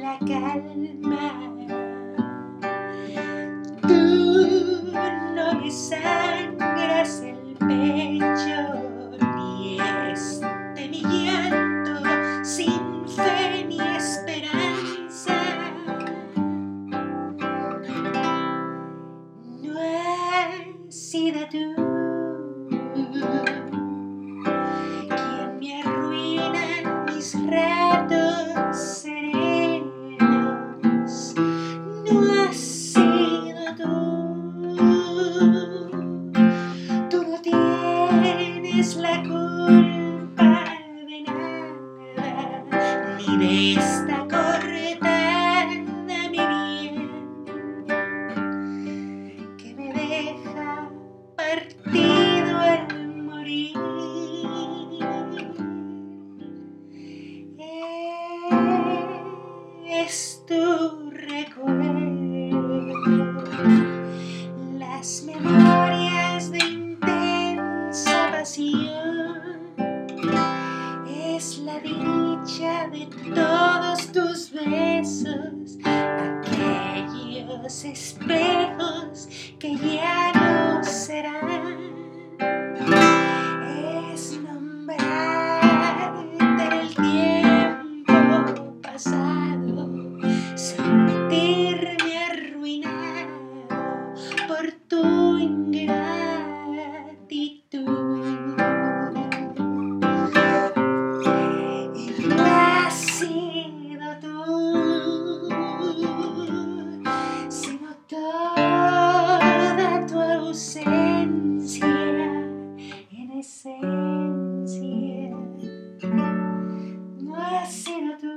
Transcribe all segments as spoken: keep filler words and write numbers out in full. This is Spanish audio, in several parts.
la calma. Tú no me sangras el pecho, ni este mi llanto sin fe ni esperanza. No has sido tú quien me arruina mis ratos serenos. No has sido tú. Tú no tienes la culpa de nada, ni de esta cortada, mi bien, que me deja partido al morir. Es tu recuerdo, las memorias de intensa pasión, es la dicha de todos tus besos, aquellos espejos que ya no serán. Es nombrarte el tiempo pasado, sentirme arruinado por tu ingratitud. Y no has sido tú, sino toda tu ausencia en esencia. No has sido tú.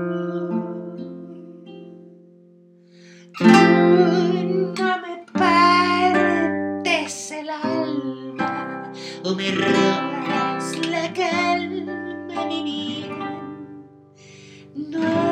Tú no me partes el alma o me robas la calma, mi bien. No